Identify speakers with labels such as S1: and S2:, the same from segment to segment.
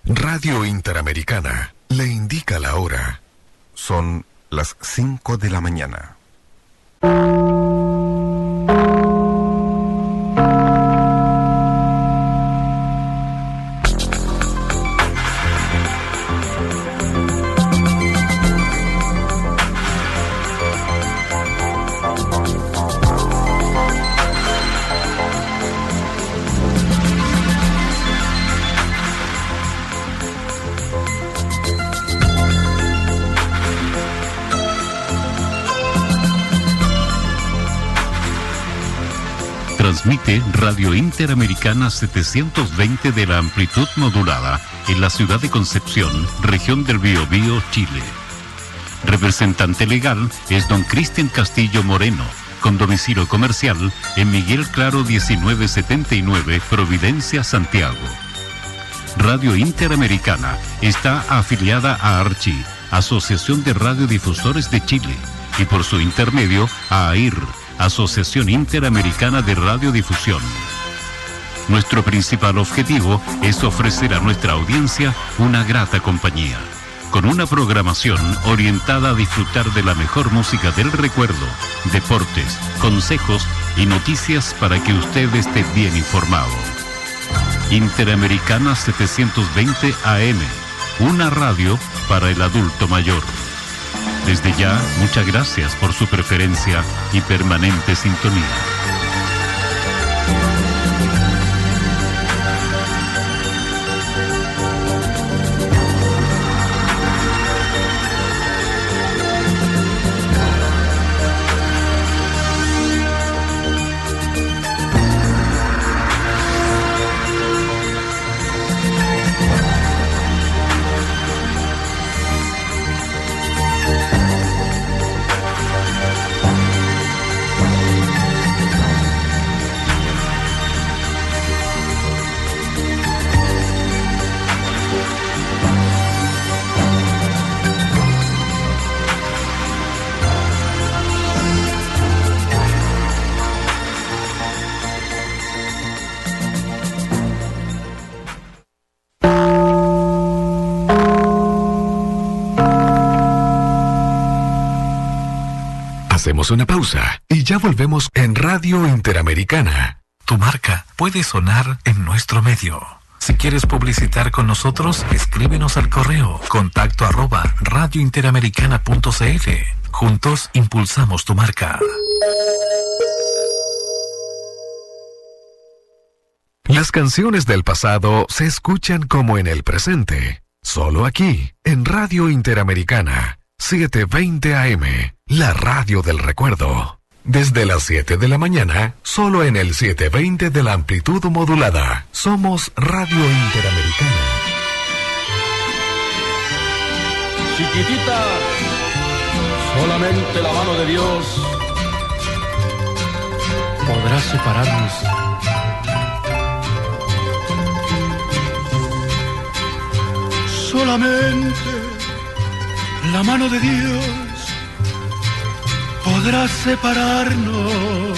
S1: Radio Interamericana le indica la hora.
S2: Son las 5 de la mañana.
S3: Transmite Radio Interamericana 720 de la amplitud modulada en la ciudad de Concepción, región del Biobío, Chile. Representante legal es don Cristian Castillo Moreno, con domicilio comercial en Miguel Claro 1979, Providencia, Santiago. Radio Interamericana está afiliada a ARCHI, Asociación de Radiodifusores de Chile, y por su intermedio a AIR, Asociación Interamericana de Radiodifusión. Nuestro principal objetivo es ofrecer a nuestra audiencia una grata compañía, con una programación orientada a disfrutar de la mejor música del recuerdo, deportes, consejos y noticias para que usted esté bien informado. Interamericana 720 AM, una radio para el adulto mayor. Desde ya, muchas gracias por su preferencia y permanente sintonía.
S1: Hacemos una pausa y ya volvemos en Radio Interamericana.
S4: Tu marca puede sonar en nuestro medio. Si quieres publicitar con nosotros, escríbenos al correo contacto@radiointeramericana.cl. Juntos impulsamos tu marca.
S1: Las canciones del pasado se escuchan como en el presente. Solo aquí, en Radio Interamericana, 720 AM, la radio del recuerdo. Desde las 7 de la mañana, solo en el 720 de la amplitud modulada. Somos Radio Interamericana.
S5: Chiquitita, solamente la mano de Dios podrá separarnos. Solamente la mano de Dios podrá separarnos.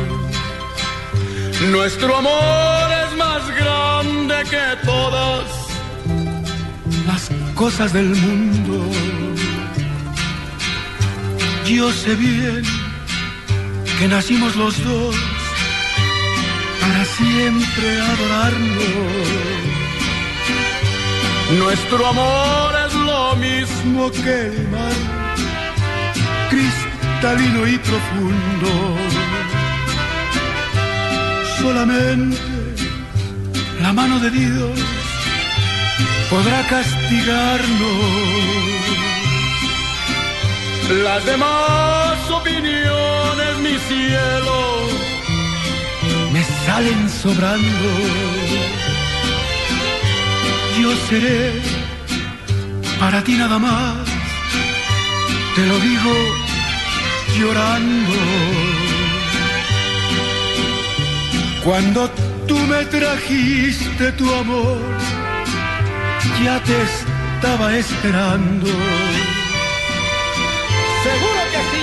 S5: Nuestro amor es más grande que todas las cosas del mundo. Yo sé bien que nacimos los dos para siempre adorarnos. Nuestro amor es lo mismo que el mar, cristalino y profundo. Solamente la mano de Dios podrá castigarnos. Las demás opiniones, mi cielo, me salen sobrando. Yo seré para ti nada más, te lo digo llorando. Cuando tú me trajiste tu amor, ya te estaba esperando. Seguro que sí.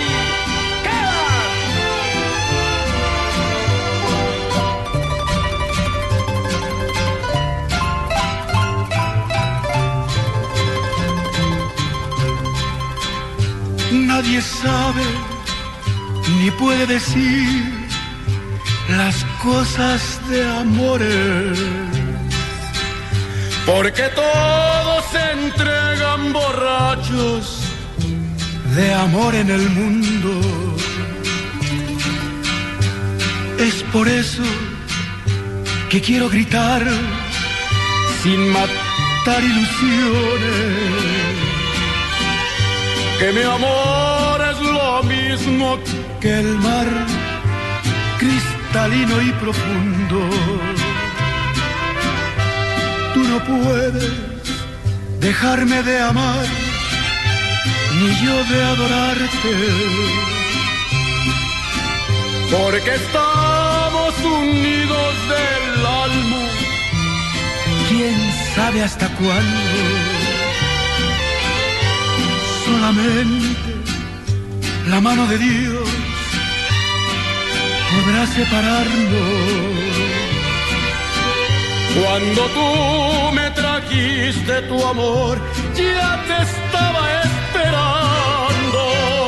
S5: nadie sabe ni puede decir las cosas de amores, porque todos se entregan borrachos de amor en el mundo. Es por eso que quiero gritar sin matar ilusiones, que mi amor es lo mismo que el mar cristalino y profundo. Tú no puedes dejarme de amar, ni yo de adorarte, porque estamos unidos del alma, quién sabe hasta cuándo. Solamente la mano de Dios podrá separarnos. Cuando tú me trajiste tu amor, ya te estaba esperando.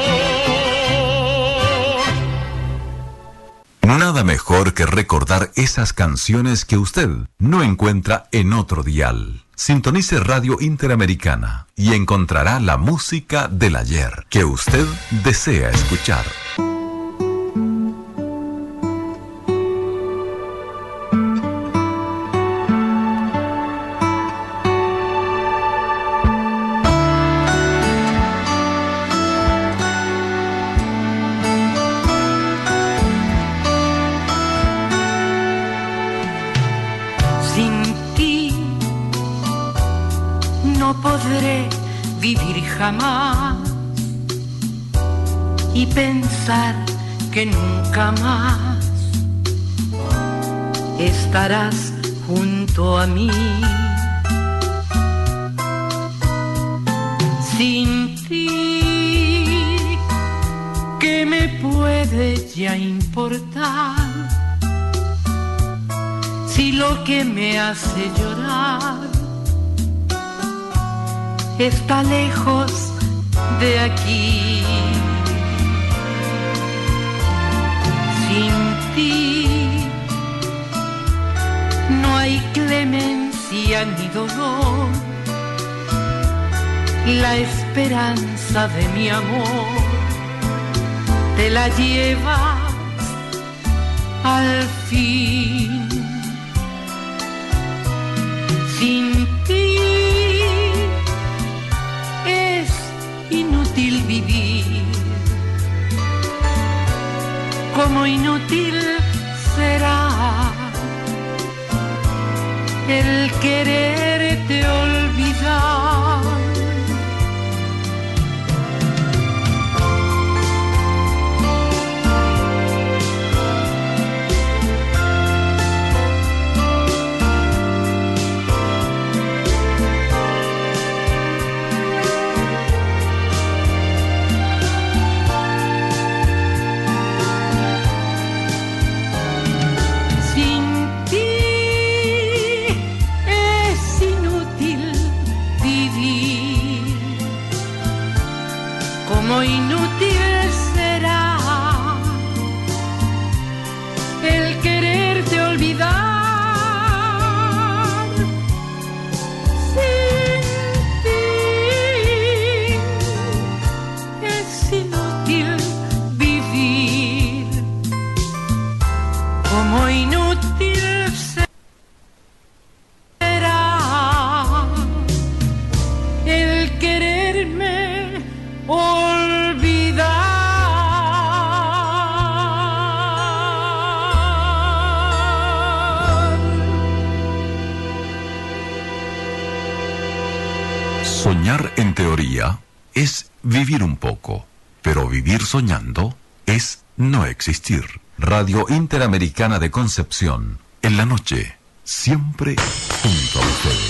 S6: Nada mejor que recordar esas canciones que usted no encuentra en otro dial. Sintonice Radio Interamericana y encontrará la música del ayer que usted desea escuchar.
S7: Jamás, y pensar que nunca más estarás junto a mí. Sin ti, ¿qué me puede ya importar? Si lo que me hace llorar está lejos de aquí. Sin ti no hay clemencia ni dolor. La esperanza de mi amor te la llevas al fin. Sin ti inútil vivir, como inútil será el quererte olvidar. Inútil será el quererte olvidar. Sin ti es inútil vivir, como inútil será el quererme olvidar.
S6: Soñar en teoría es vivir un poco, pero vivir soñando es no existir. Radio Interamericana de Concepción, en la noche, siempre junto a usted.